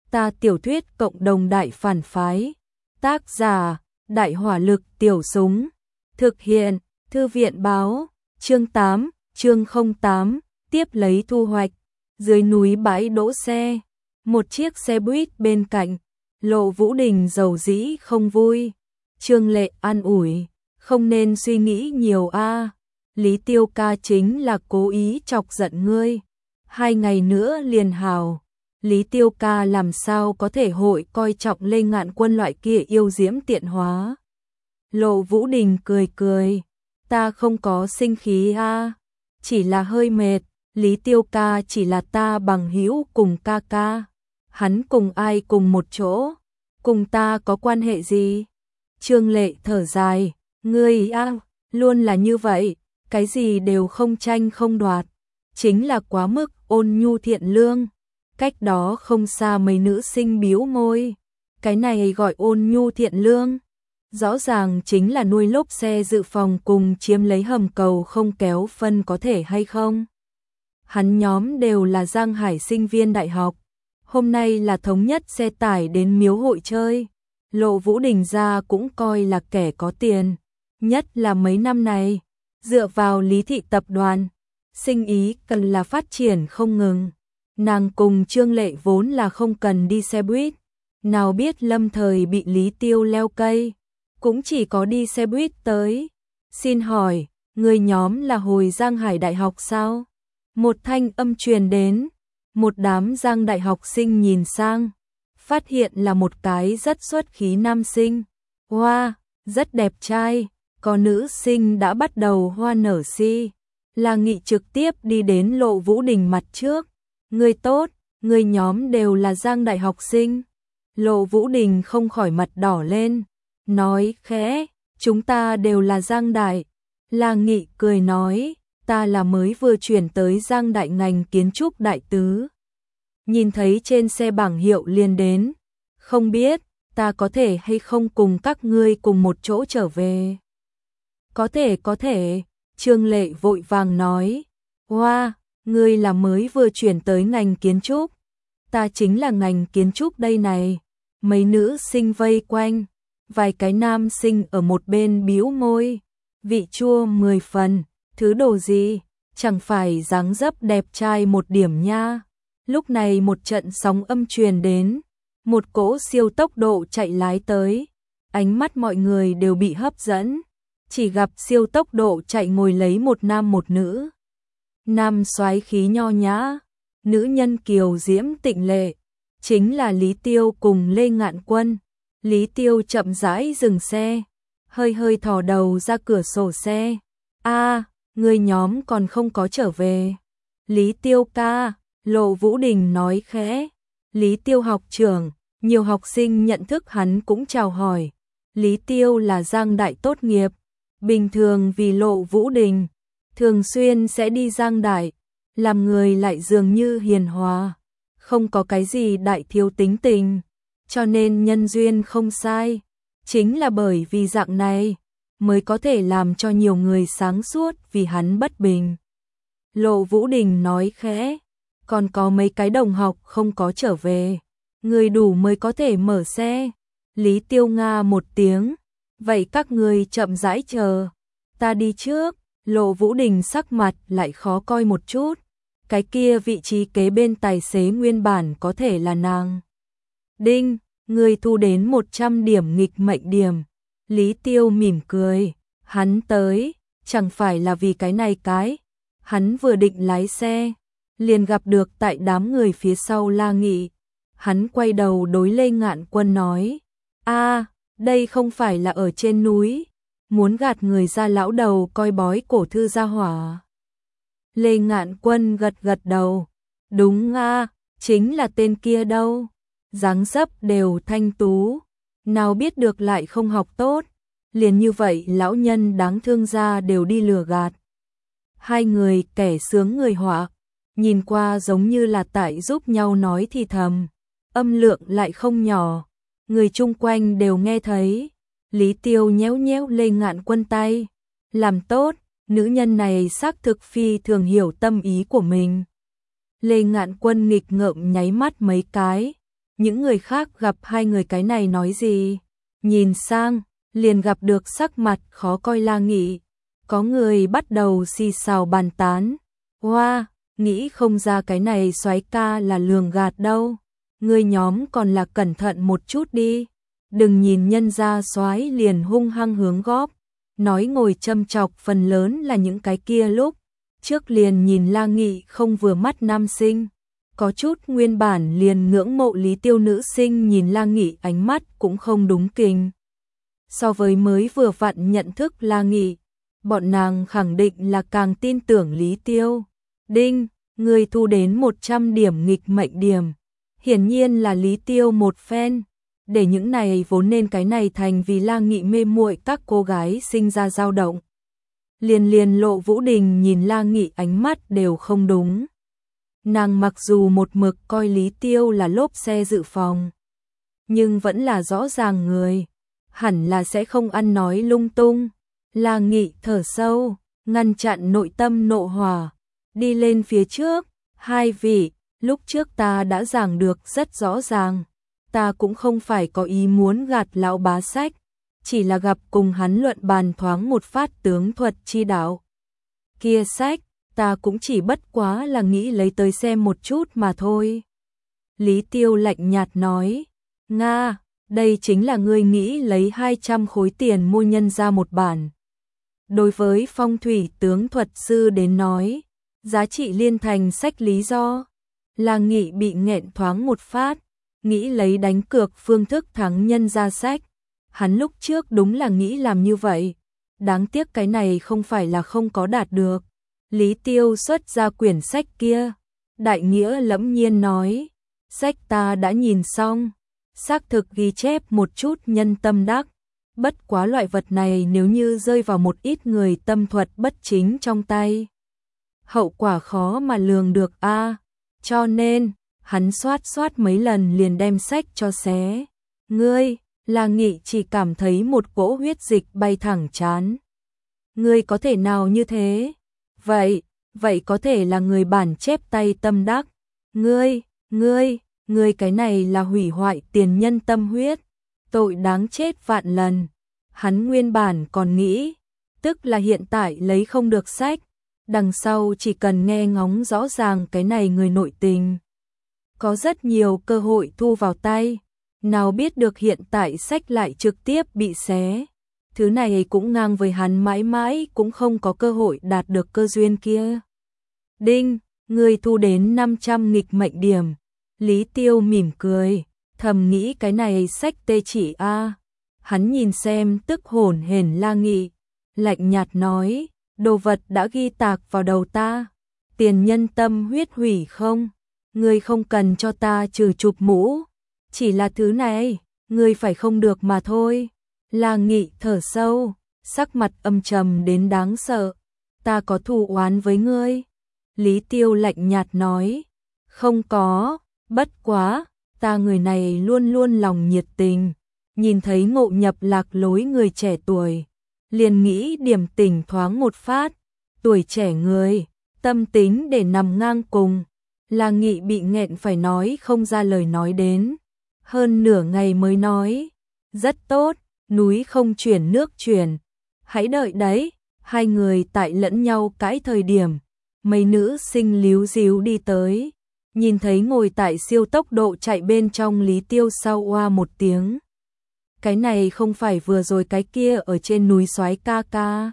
Ta tiểu thuyết cộng đồng đại phản phái. Tác giả, Đại hỏa lực tiểu súng. Thực hiện, Thư viện báo. Chương 8, chương 08, tiếp lấy thu hoạch. Dưới núi bãi đỗ xe. Một chiếc xe buýt bên cạnh. Lộ Vũ Đình dầu dĩ không vui. Trương Lệ an ủi. Không nên suy nghĩ nhiều a. Lý Tiêu ca chính là cố ý chọc giận ngươi. 2 ngày nữa liền hào. Lý Tiêu ca làm sao có thể hội coi trọng Lê Ngạn Quân loại kia yêu diễm tiện hóa. Lộ Vũ Đình cười cười. Ta không có sinh khí a, chỉ là hơi mệt. Lý Tiêu ca chỉ là ta bằng hữu cùng ca ca. Hắn cùng ai cùng một chỗ, cùng ta có quan hệ gì? Trương Lệ thở dài. Ngươi luôn là như vậy, cái gì đều không tranh không đoạt, chính là quá mức ôn nhu thiện lương. Cách đó không xa mấy nữ sinh bĩu môi. Cái này gọi ôn nhu thiện lương? Rõ ràng chính là nuôi lốp xe dự phòng cùng chiếm lấy hầm cầu không kéo phân có thể hay không? Hắn nhóm đều là Giang Hải sinh viên đại học. Hôm nay là thống nhất xe tải đến miếu hội chơi. Lộ Vũ Đình ra cũng coi là kẻ có tiền. Nhất là mấy năm này, dựa vào Lý thị tập đoàn, sinh ý cần là phát triển không ngừng. Nàng cùng Trương Lệ vốn là không cần đi xe buýt. Nào biết lâm thời bị Lý Tiêu leo cây, cũng chỉ có đi xe buýt tới. Xin hỏi, người nhóm là hồi Giang Hải Đại học sao? Một thanh âm truyền đến. Một đám Giang Đại học sinh nhìn sang, phát hiện là một cái rất xuất khí nam sinh. Hoa, rất đẹp trai. Có nữ sinh đã bắt đầu hoa nở si. La Nghị trực tiếp đi đến Lộ Vũ Đình mặt trước. Người tốt, người nhóm đều là Giang Đại học sinh. Lộ Vũ Đình không khỏi mặt đỏ lên, nói khẽ, chúng ta đều là Giang Đại. La Nghị cười nói, ta là mới vừa chuyển tới Giang Đại ngành kiến trúc đại tứ. Nhìn thấy trên xe bảng hiệu liền đến, không biết ta có thể hay không cùng các ngươi cùng một chỗ trở về. Có thể, Trương Lệ vội vàng nói, hoa, ngươi là mới vừa chuyển tới ngành kiến trúc. Ta chính là ngành kiến trúc đây này. Mấy nữ sinh vây quanh, vài cái nam sinh ở một bên bĩu môi, vị chua 10 phần, thứ đồ gì, chẳng phải dáng dấp đẹp trai một điểm nha. Lúc này một trận sóng âm truyền đến, một cỗ siêu tốc độ chạy lái tới, ánh mắt mọi người đều bị hấp dẫn, chỉ gặp siêu tốc độ chạy ngồi lấy một nam một nữ. Nam soái khí nho nhã, nữ nhân kiều diễm tịnh lệ, chính là Lý Tiêu cùng Lê Ngạn Quân. Lý Tiêu chậm rãi dừng xe, hơi thò đầu ra cửa sổ xe. Người nhóm còn không có trở về. Lý Tiêu ca, Lộ Vũ Đình nói khẽ. Lý Tiêu học trưởng, nhiều học sinh nhận thức hắn cũng chào hỏi. Lý Tiêu là Giang Đại tốt nghiệp, bình thường vì Lộ Vũ Đình, thường xuyên sẽ đi Giang Đại, làm người lại dường như hiền hòa, không có cái gì đại thiếu tính tình, cho nên nhân duyên không sai. Chính là bởi vì dạng này, mới có thể làm cho nhiều người sáng suốt vì hắn bất bình. Lộ Vũ Đình nói khẽ, còn có mấy cái đồng học không có trở về, người đủ mới có thể mở xe. Lý Tiêu nga một tiếng, vậy các người chậm rãi chờ, ta đi trước. Lộ Vũ Đình sắc mặt lại khó coi một chút, cái kia vị trí kế bên tài xế nguyên bản có thể là nàng. Đinh, người thu đến 100 điểm nghịch mệnh điểm. Lý Tiêu mỉm cười, hắn tới, chẳng phải là vì cái này cái. Hắn vừa định lái xe, liền gặp được tại đám người phía sau La Nghị. Hắn quay đầu đối Lê Ngạn Quân nói, đây không phải là ở trên núi, muốn gạt người ra lão đầu coi bói cổ thư gia hỏa. Lê Ngạn Quân gật đầu, đúng chính là tên kia đâu, dáng dấp đều thanh tú, nào biết được lại không học tốt, liền như vậy lão nhân đáng thương ra đều đi lừa gạt. Hai người kẻ sướng người họa, nhìn qua giống như là tại giúp nhau nói thì thầm, âm lượng lại không nhỏ, người chung quanh đều nghe thấy. Lý Tiêu nhéo nhéo Lê Ngạn Quân tay, làm tốt, nữ nhân này xác thực phi thường hiểu tâm ý của mình. Lê Ngạn Quân nghịch ngợm nháy mắt mấy cái, Những người khác gặp hai người cái này nói gì? Nhìn sang, liền gặp được sắc mặt khó coi La Nghị. Có người bắt đầu xì xào bàn tán. Wow, nghĩ không ra cái này soái ca là lường gạt đâu. Người nhóm còn là cẩn thận một chút đi. Đừng nhìn nhân gia soái liền hung hăng hướng góp. Nói ngồi châm chọc phần lớn là những cái kia lúc trước liền nhìn La Nghị không vừa mắt nam sinh. Có chút nguyên bản liền ngưỡng mộ Lý Tiêu nữ sinh nhìn La Nghị ánh mắt cũng không đúng kình. So với mới vừa vặn nhận thức La Nghị, bọn nàng khẳng định là càng tin tưởng Lý Tiêu. Đinh, người thu đến 100 điểm nghịch mệnh điểm. Hiển nhiên là Lý Tiêu một phen. Để những này vốn nên cái này thành vì La Nghị mê muội các cô gái sinh ra dao động. Liền Lộ Vũ Đình nhìn La Nghị ánh mắt đều không đúng. Nàng mặc dù một mực coi Lý Tiêu là lốp xe dự phòng, nhưng vẫn là rõ ràng người, hẳn là sẽ không ăn nói lung tung. La Nghị thở sâu, ngăn chặn nội tâm nộ hỏa, đi lên phía trước. Hai vị, lúc trước ta đã giảng được rất rõ ràng, ta cũng không phải có ý muốn gạt lão bá Sách, chỉ là gặp cùng hắn luận bàn thoáng một phát tướng thuật chi đạo. Kia Sách, ta cũng chỉ bất quá là nghĩ lấy tới xem một chút mà thôi. Lý Tiêu lạnh nhạt nói, Nga, đây chính là ngươi nghĩ lấy 200 khối tiền mua nhân ra một bản. Đối với phong thủy tướng thuật sư đến nói, giá trị liên thành sách lý do. La Nghị bị nghẹn thoáng một phát, nghĩ lấy đánh cược phương thức thắng nhân ra Sách. Hắn lúc trước đúng là nghĩ làm như vậy, đáng tiếc cái này không phải là không có đạt được. Lý Tiêu xuất ra quyển sách kia, đại nghĩa lẫm nhiên nói, sách ta đã nhìn xong, xác thực ghi chép một chút nhân tâm đắc, bất quá loại vật này nếu như rơi vào một ít người tâm thuật bất chính trong tay, hậu quả khó mà lường được a. Cho nên, hắn soát mấy lần liền đem sách cho xé. Ngươi, La Nghị chỉ cảm thấy một cỗ huyết dịch bay thẳng trán. Ngươi có thể nào như thế? Vậy có thể là người bản chép tay tâm đắc. Ngươi cái này là hủy hoại tiền nhân tâm huyết, tội đáng chết vạn lần. Hắn nguyên bản còn nghĩ, tức là hiện tại lấy không được sách, đằng sau chỉ cần nghe ngóng rõ ràng cái này người nội tình. Có rất nhiều cơ hội thu vào tay, nào biết được hiện tại sách lại trực tiếp bị xé. Thứ này cũng ngang với hắn mãi mãi cũng không có cơ hội đạt được cơ duyên kia. Đinh, người thu đến 500 nghịch mệnh điểm. Lý Tiêu mỉm cười, thầm nghĩ cái này sách tê chỉ a. Hắn nhìn xem tức hổn hển La Nghị, lạnh nhạt nói, đồ vật đã ghi tạc vào đầu ta, tiền nhân tâm huyết hủy không, ngươi không cần cho ta trừ chụp mũ, chỉ là thứ này, ngươi phải không được mà thôi. La Nghị thở sâu, sắc mặt âm trầm đến đáng sợ, ta có thù oán với ngươi. Lý Tiêu lạnh nhạt nói, không có, bất quá, ta người này luôn luôn lòng nhiệt tình, nhìn thấy ngộ nhập lạc lối người trẻ tuổi, liền nghĩ điểm tình thoáng một phát, tuổi trẻ người, tâm tính để nằm ngang cùng. La Nghị bị nghẹn phải nói không ra lời nói đến, hơn nửa ngày mới nói, rất tốt, núi không chuyển nước chuyển, hãy đợi đấy. Hai người tại lẫn nhau cãi thời điểm, mấy nữ sinh líu díu đi tới, nhìn thấy ngồi tại siêu tốc độ chạy bên trong Lý Tiêu sau oa một tiếng. Cái này không phải vừa rồi cái kia ở trên núi soái ca ca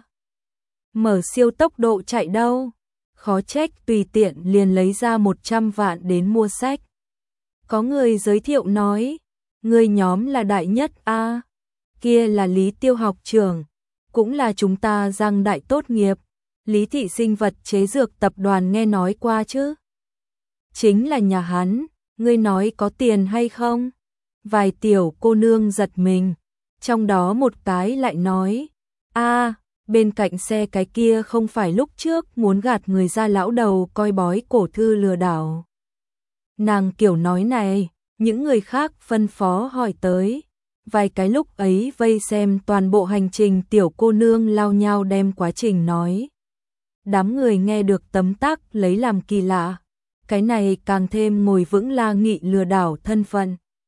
mở siêu tốc độ chạy đâu, khó trách tùy tiện liền lấy ra 100 vạn đến mua sách. Có người giới thiệu nói, người nhóm là đại nhất a, kia là Lý Tiêu học trưởng, cũng là chúng ta Giang đại tốt nghiệp, Lý thị sinh vật chế dược tập đoàn nghe nói qua chứ. Chính là nhà hắn, ngươi nói có tiền hay không? Vài tiểu cô nương giật mình, trong đó một cái lại nói, a, bên cạnh xe cái kia không phải lúc trước muốn gạt người ra lão đầu coi bói cổ thư lừa đảo. Nàng kiểu nói này, những người khác phân phó hỏi tới, vài cái lúc ấy vây xem toàn bộ hành trình tiểu cô nương lao nhau đem quá trình nói. Đám người nghe được tấm tắc lấy làm kỳ lạ, cái này càng thêm ngồi vững La Nghị lừa đảo thân phận.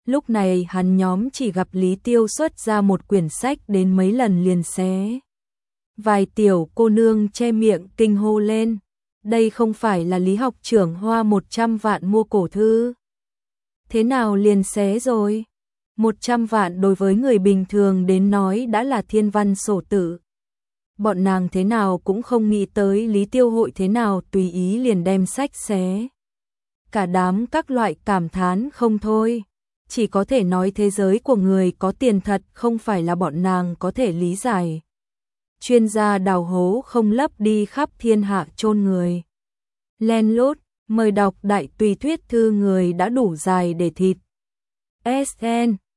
Lúc này hắn nhóm chỉ gặp Lý Tiêu xuất ra một quyển sách đến mấy lần liền xé. Vài tiểu cô nương che miệng kinh hô lên. Đây không phải là Lý học trưởng hoa 100 vạn mua cổ thư. Thế nào liền xé rồi? 100 vạn đối với người bình thường đến nói đã là thiên văn sổ tử. Bọn nàng thế nào cũng không nghĩ tới Lý Tiêu hội thế nào tùy ý liền đem sách xé. Cả đám các loại cảm thán không thôi. Chỉ có thể nói thế giới của người có tiền thật không phải là bọn nàng có thể lý giải. Chuyên gia đào hố không lấp đi khắp thiên hạ chôn người. Len lút, mời đọc đại tùy thuyết thư người đã đủ dài để thịt. SN